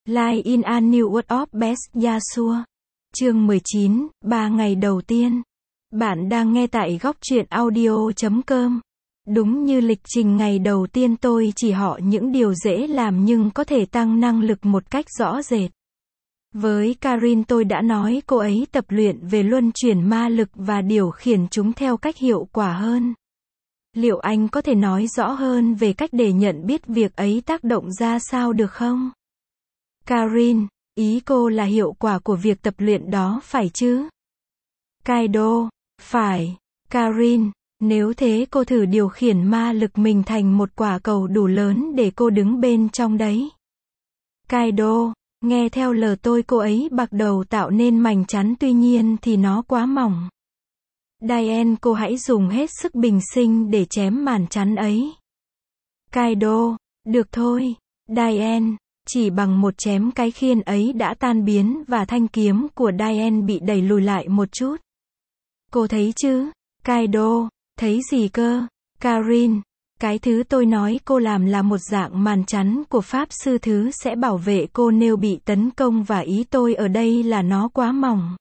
Live in a New World of Best Yasuo. Chương 19, 3 ngày đầu tiên. Bạn đang nghe tại góc truyện audio.com. Đúng như lịch trình ngày đầu tiên tôi chỉ họ những điều dễ làm nhưng có thể tăng năng lực một cách rõ rệt. Với Karin tôi đã nói cô ấy tập luyện về luân chuyển ma lực và điều khiển chúng theo cách hiệu quả hơn. Liệu anh có thể nói rõ hơn về cách để nhận biết việc ấy tác động ra sao được không? Karin, ý cô là hiệu quả của việc tập luyện đó phải chứ? Kaido, phải. Karin, nếu thế cô thử điều khiển ma lực mình thành một quả cầu đủ lớn để cô đứng bên trong đấy. Kaido, nghe theo lời tôi cô ấy bắt đầu tạo nên mảnh chắn tuy nhiên thì nó quá mỏng. Diane cô hãy dùng hết sức bình sinh để chém màn chắn ấy. Kaido, được thôi. Diane, chỉ bằng một chém cái khiên ấy đã tan biến và thanh kiếm của Diane bị đẩy lùi lại một chút. Cô thấy chứ? Kaido, thấy gì cơ? Karin, cái thứ tôi nói cô làm là một dạng màn chắn của pháp sư thứ sẽ bảo vệ cô nếu bị tấn công và ý tôi ở đây là nó quá mỏng.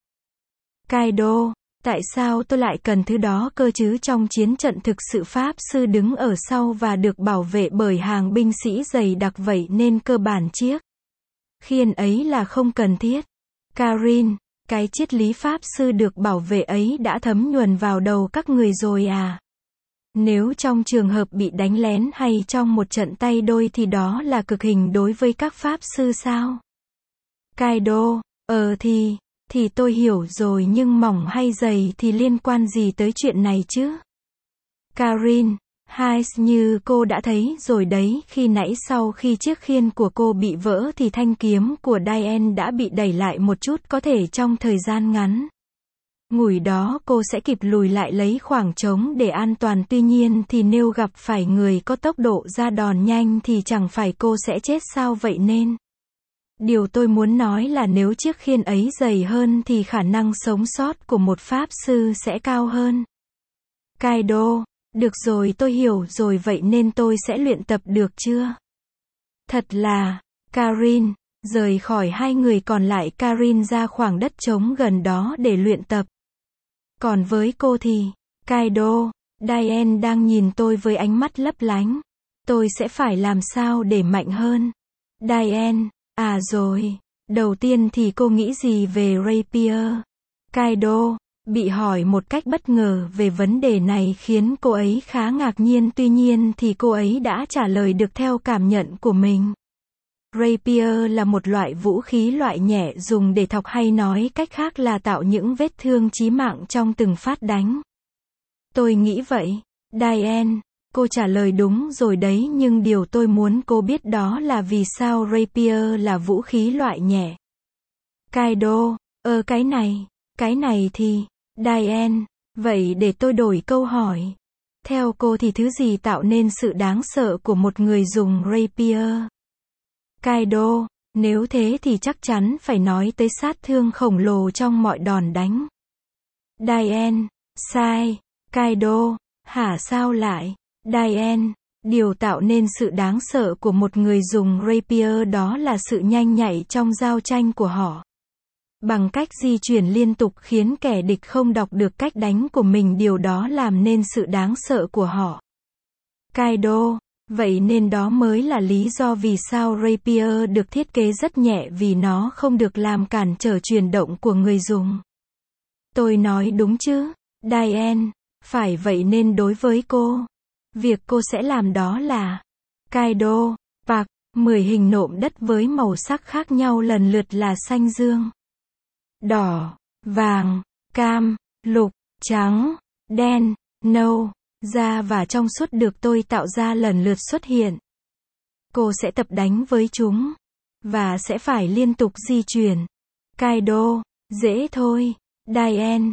Kaido, tại sao tôi lại cần thứ đó cơ chứ? Trong chiến trận thực sự pháp sư đứng ở sau và được bảo vệ bởi hàng binh sĩ dày đặc vậy nên cơ bản chiếc khiên ấy là không cần thiết. Karin, cái triết lý pháp sư được bảo vệ ấy đã thấm nhuần vào đầu các người rồi à? Nếu trong trường hợp bị đánh lén hay trong một trận tay đôi thì đó là cực hình đối với các pháp sư sao? Kaido, thì tôi hiểu rồi nhưng mỏng hay dày thì liên quan gì tới chuyện này chứ? Karin, như cô đã thấy rồi đấy, khi nãy sau khi chiếc khiên của cô bị vỡ thì thanh kiếm của Diane đã bị đẩy lại một chút có thể trong thời gian ngắn. Ngủi đó cô sẽ kịp lùi lại lấy khoảng trống để an toàn tuy nhiên thì nếu gặp phải người có tốc độ ra đòn nhanh thì chẳng phải cô sẽ chết sao vậy nên. Điều tôi muốn nói là nếu chiếc khiên ấy dày hơn thì khả năng sống sót của một pháp sư sẽ cao hơn. Kaido, được rồi tôi hiểu rồi vậy nên tôi sẽ luyện tập được chưa? Thật là, Karin, rời khỏi hai người còn lại Karin ra khoảng đất trống gần đó để luyện tập. Còn với cô thì, Kaido, Diane đang nhìn tôi với ánh mắt lấp lánh. Tôi sẽ phải làm sao để mạnh hơn? Diane, rồi. Đầu tiên thì cô nghĩ gì về Rapier? Kaido, bị hỏi một cách bất ngờ về vấn đề này khiến cô ấy khá ngạc nhiên tuy nhiên thì cô ấy đã trả lời được theo cảm nhận của mình. Rapier là một loại vũ khí loại nhẹ dùng để thọc hay nói cách khác là tạo những vết thương chí mạng trong từng phát đánh. Tôi nghĩ vậy. Diane, cô trả lời đúng rồi đấy nhưng điều tôi muốn cô biết đó là vì sao Rapier là vũ khí loại nhẹ. Kaido, cái này thì, Diane, vậy để tôi đổi câu hỏi. Theo cô thì thứ gì tạo nên sự đáng sợ của một người dùng Rapier? Kaido, nếu thế thì chắc chắn phải nói tới sát thương khổng lồ trong mọi đòn đánh. Diane, sai. Kaido, hả sao lại? Diane, điều tạo nên sự đáng sợ của một người dùng Rapier đó là sự nhanh nhạy trong giao tranh của họ. Bằng cách di chuyển liên tục khiến kẻ địch không đọc được cách đánh của mình điều đó làm nên sự đáng sợ của họ. Kaido, vậy nên đó mới là lý do vì sao Rapier được thiết kế rất nhẹ vì nó không được làm cản trở chuyển động của người dùng. Tôi nói đúng chứ? Diane, phải vậy nên đối với cô, việc cô sẽ làm đó là Kaido, 10 hình nộm đất với màu sắc khác nhau lần lượt là xanh dương, đỏ, vàng, cam, lục, trắng, đen, nâu, da và trong suốt được tôi tạo ra lần lượt xuất hiện. Cô sẽ tập đánh với chúng và sẽ phải liên tục di chuyển. Kaido, dễ thôi. Diane,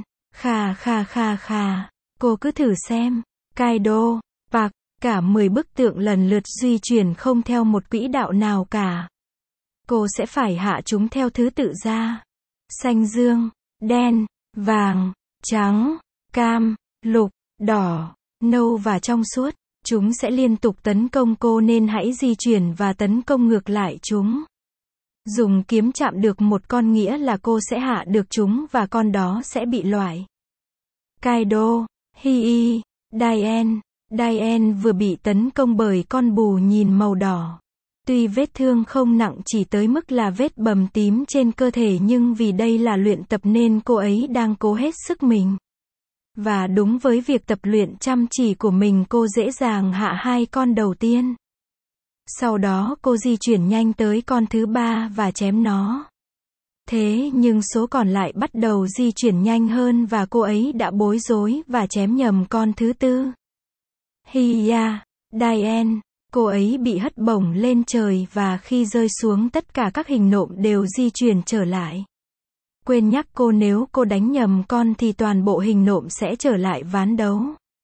khà. Cô cứ thử xem. Kaido, cả 10 bức tượng lần lượt di chuyển không theo một quỹ đạo nào cả. Cô sẽ phải hạ chúng theo thứ tự ra. Xanh dương, đen, vàng, trắng, cam, lục, đỏ, nâu và trong suốt. Chúng sẽ liên tục tấn công cô nên hãy di chuyển và tấn công ngược lại chúng. Dùng kiếm chạm được một con nghĩa là cô sẽ hạ được chúng và con đó sẽ bị loại. Kaido, Hiei, Diane. Diane vừa bị tấn công bởi con bù nhìn màu đỏ. Tuy vết thương không nặng chỉ tới mức là vết bầm tím trên cơ thể nhưng vì đây là luyện tập nên cô ấy đang cố hết sức mình. Và đúng với việc tập luyện chăm chỉ của mình cô dễ dàng hạ hai con đầu tiên. Sau đó cô di chuyển nhanh tới con thứ ba và chém nó. Thế nhưng số còn lại bắt đầu di chuyển nhanh hơn và cô ấy đã bối rối và chém nhầm con thứ tư. Hiya, Diane, cô ấy bị hất bổng lên trời và khi rơi xuống tất cả các hình nộm đều di chuyển trở lại. Quên nhắc cô nếu cô đánh nhầm con thì toàn bộ hình nộm sẽ trở lại ván đấu.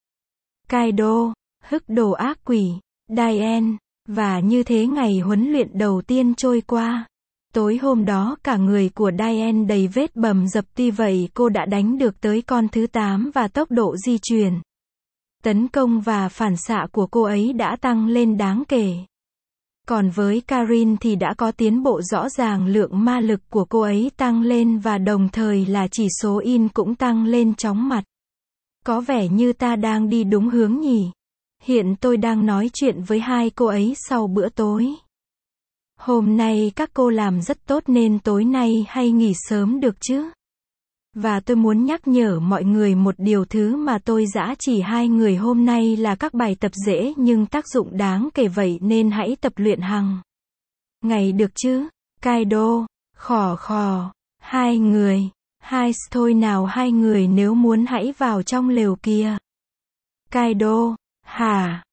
Kaido, hức đồ ác quỷ, Diane, và như thế ngày huấn luyện đầu tiên trôi qua. Tối hôm đó cả người của Diane đầy vết bầm dập tuy vậy cô đã đánh được tới con thứ 8 và tốc độ di chuyển, tấn công và phản xạ của cô ấy đã tăng lên đáng kể. Còn với Karin thì đã có tiến bộ rõ ràng, lượng ma lực của cô ấy tăng lên và đồng thời là chỉ số in cũng tăng lên chóng mặt. Có vẻ như ta đang đi đúng hướng nhỉ. Hiện tôi đang nói chuyện với hai cô ấy sau bữa tối. Hôm nay các cô làm rất tốt nên tối nay hay nghỉ sớm được chứ? Và tôi muốn nhắc nhở mọi người một điều, thứ mà tôi dã chỉ hai người hôm nay là các bài tập dễ nhưng tác dụng đáng kể, vậy nên hãy tập luyện hàng ngày được chứ? Kaido, khò khò, hai người, thôi nào hai người nếu muốn hãy vào trong lều kia. Kaido, hả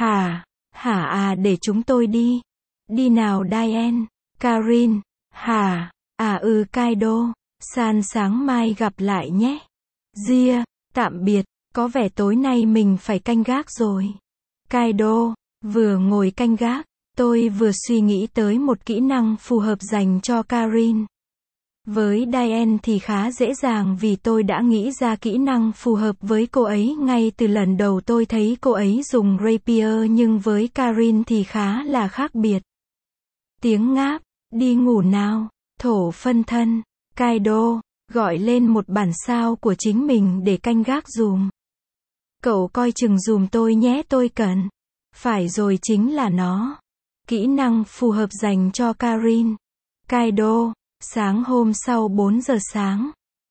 à để chúng tôi đi. Đi nào Diane, Karin, hả, Kaido. San sáng mai gặp lại nhé. Gia, tạm biệt, có vẻ tối nay mình phải canh gác rồi. Kaido, vừa ngồi canh gác, tôi vừa suy nghĩ tới một kỹ năng phù hợp dành cho Karin. Với Diane thì khá dễ dàng vì tôi đã nghĩ ra kỹ năng phù hợp với cô ấy ngay từ lần đầu tôi thấy cô ấy dùng rapier, nhưng với Karin thì khá là khác biệt. Tiếng ngáp, đi ngủ nào, thổ phân thân. Kaido, gọi lên một bản sao của chính mình để canh gác dùm. Cậu coi chừng dùm tôi nhé, tôi cần. Phải rồi, chính là nó. Kỹ năng phù hợp dành cho Karin. Kaido, sáng hôm sau 4 giờ sáng.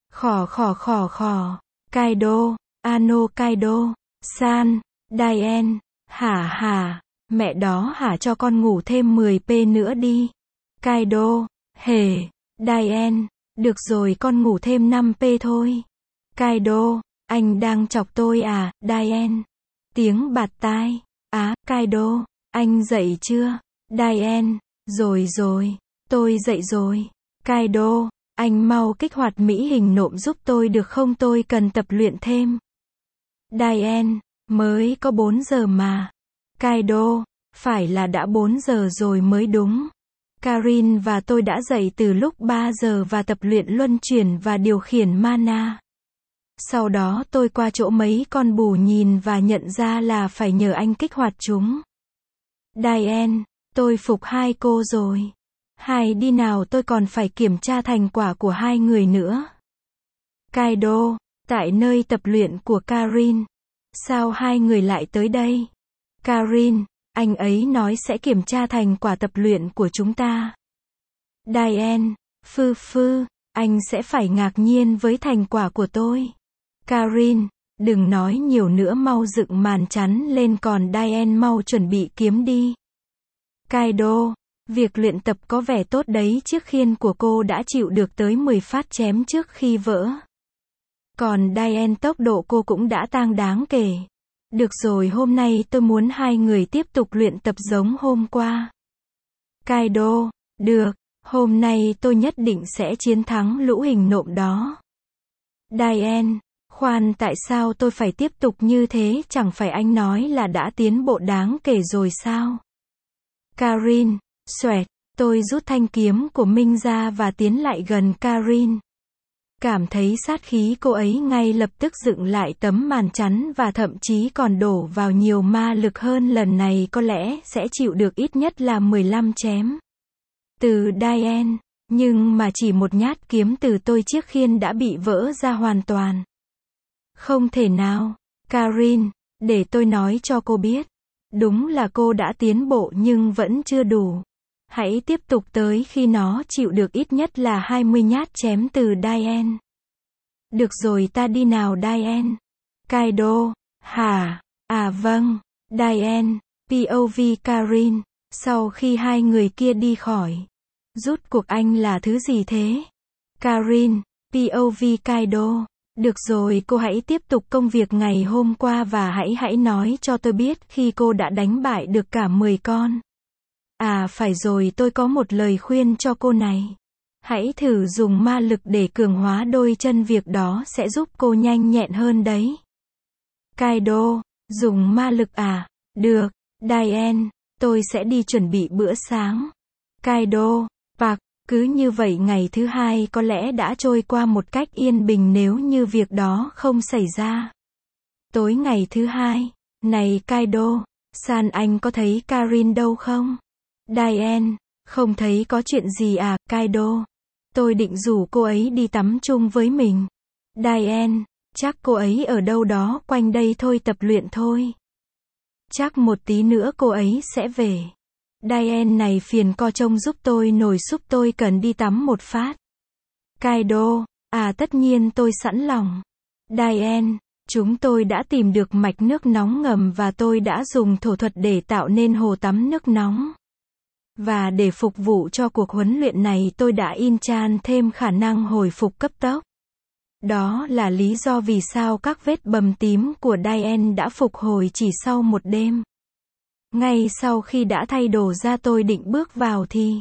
Khò. Kaido, ano Kaido, San, Diane, hả, mẹ đó hả cho con ngủ thêm 10p nữa đi. Kaido, hề, Diane. Được rồi, con ngủ thêm 5p thôi. Kaido, anh đang chọc tôi à, Diane. Tiếng bạt tai. Kaido, anh dậy chưa? Diane, rồi, tôi dậy rồi. Kaido, anh mau kích hoạt mỹ hình nộm giúp tôi được không, tôi cần tập luyện thêm. Diane, mới có 4 giờ mà. Kaido, phải là đã 4 giờ rồi mới đúng. Karin và tôi đã dậy từ lúc 3 giờ và tập luyện luân chuyển và điều khiển mana. Sau đó tôi qua chỗ mấy con bù nhìn và nhận ra là phải nhờ anh kích hoạt chúng. Diane, tôi phục hai cô rồi. Hai đi nào, tôi còn phải kiểm tra thành quả của hai người nữa. Kaido, tại nơi tập luyện của Karin. Sao hai người lại tới đây? Karin, anh ấy nói sẽ kiểm tra thành quả tập luyện của chúng ta. Diane, anh sẽ phải ngạc nhiên với thành quả của tôi. Karin, đừng nói nhiều nữa, mau dựng màn chắn lên, còn Diane mau chuẩn bị kiếm đi. Kaido, việc luyện tập có vẻ tốt đấy, chiếc khiên của cô đã chịu được tới 10 phát chém trước khi vỡ. Còn Diane tốc độ cô cũng đã tăng đáng kể. Được rồi, hôm nay tôi muốn hai người tiếp tục luyện tập giống hôm qua. Kaido, được, hôm nay tôi nhất định sẽ chiến thắng lũ hình nộm đó. Diane, khoan, tại sao tôi phải tiếp tục như thế, chẳng phải anh nói là đã tiến bộ đáng kể rồi sao? Karin, xoẹt, tôi rút thanh kiếm của mình ra và tiến lại gần Karin. Cảm thấy sát khí cô ấy ngay lập tức dựng lại tấm màn chắn và thậm chí còn đổ vào nhiều ma lực hơn, lần này có lẽ sẽ chịu được ít nhất là 15 chém. Từ Diane, Nhưng mà chỉ một nhát kiếm từ tôi chiếc khiên đã bị vỡ ra hoàn toàn. Không thể nào. Karin, để tôi nói cho cô biết. Đúng là cô đã tiến bộ nhưng vẫn chưa đủ. Hãy tiếp tục tới khi nó chịu được ít nhất là 20 nhát chém từ Diane. Được rồi, ta đi nào Diane. Kaido, hả? À vâng. Diane, POV Karin. Sau khi hai người kia đi khỏi. Rút cuộc anh là thứ gì thế? Karin, POV Kaido. Được rồi, cô hãy tiếp tục công việc ngày hôm qua và hãy nói cho tôi biết khi cô đã đánh bại được cả 10 con. À phải rồi, tôi có một lời khuyên cho cô này. Hãy thử dùng ma lực để cường hóa đôi chân, việc đó sẽ giúp cô nhanh nhẹn hơn đấy. Kaido, dùng ma lực à? Được, Diane, tôi sẽ đi chuẩn bị bữa sáng. Kaido, Park, cứ như vậy ngày thứ hai có lẽ đã trôi qua một cách yên bình nếu như việc đó không xảy ra. Tối ngày thứ hai, này Kaido, San anh có thấy Karin đâu không? Diane, không thấy có chuyện gì à, Kaido. Tôi định rủ cô ấy đi tắm chung với mình. Diane, chắc cô ấy ở đâu đó quanh đây thôi, tập luyện thôi. Chắc một tí nữa cô ấy sẽ về. Diane này, phiền co trông giúp tôi nồi súp, tôi cần đi tắm một phát. Kaido, à tất nhiên tôi sẵn lòng. Diane, chúng tôi đã tìm được mạch nước nóng ngầm và tôi đã dùng thổ thuật để tạo nên hồ tắm nước nóng. Và để phục vụ cho cuộc huấn luyện này tôi đã enchant thêm khả năng hồi phục cấp tốc. Đó là lý do vì sao các vết bầm tím của Diane đã phục hồi chỉ sau một đêm. Ngay sau khi đã thay đồ ra tôi định bước vào thì...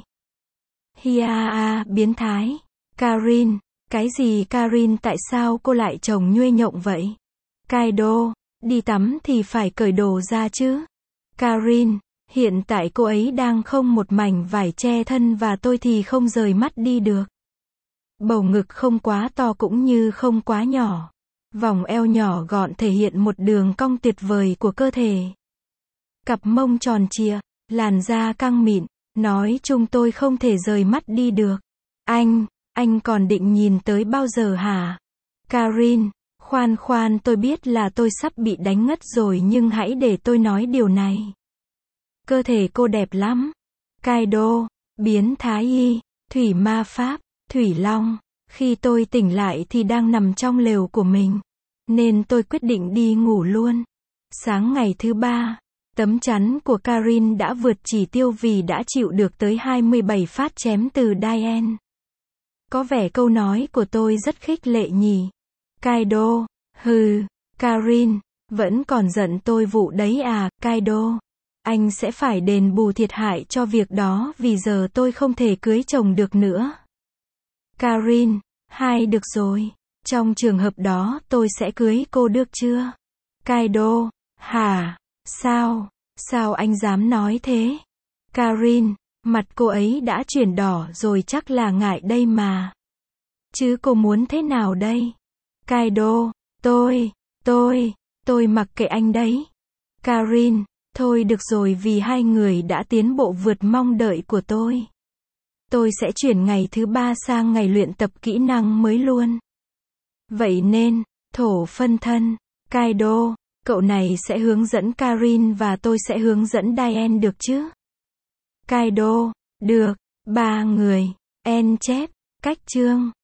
Hiaa, biến thái. Karin, cái gì Karin, tại sao cô lại trông nhuê nhộng vậy? Kaido, đi tắm thì phải cởi đồ ra chứ. Karin, hiện tại cô ấy đang không một mảnh vải che thân và tôi thì không rời mắt đi được. Bầu ngực không quá to cũng như không quá nhỏ. Vòng eo nhỏ gọn thể hiện một đường cong tuyệt vời của cơ thể. Cặp mông tròn trịa, làn da căng mịn, nói chung tôi không thể rời mắt đi được. Anh còn định nhìn tới bao giờ hả? Karin, khoan, tôi biết là tôi sắp bị đánh ngất rồi nhưng hãy để tôi nói điều này. Cơ thể cô đẹp lắm. Kaido, biến thái y, thủy ma pháp, thủy long. Khi tôi tỉnh lại thì đang nằm trong lều của mình. Nên tôi quyết định đi ngủ luôn. Sáng ngày thứ ba, tấm chắn của Karin đã vượt chỉ tiêu vì đã chịu được tới 27 phát chém từ Diane. Có vẻ câu nói của tôi rất khích lệ nhỉ. Kaido, Karin, vẫn còn giận tôi vụ đấy à, Kaido. Anh sẽ phải đền bù thiệt hại cho việc đó vì giờ tôi không thể cưới chồng được nữa. Karin, được rồi. Trong trường hợp đó tôi sẽ cưới cô được chưa? Kaido, hả? Sao anh dám nói thế? Karin, mặt cô ấy đã chuyển đỏ rồi, chắc là ngại đây mà. Chứ cô muốn thế nào đây? Kaido, tôi mặc kệ anh đấy. Karin, thôi được rồi, vì hai người đã tiến bộ vượt mong đợi của tôi. Tôi sẽ chuyển ngày thứ ba sang ngày luyện tập kỹ năng mới luôn. Vậy nên, thổ phân thân, Kaido, cậu này sẽ hướng dẫn Karin và tôi sẽ hướng dẫn Diane được chứ? Kaido, được, 3 người, en chép, cách chương.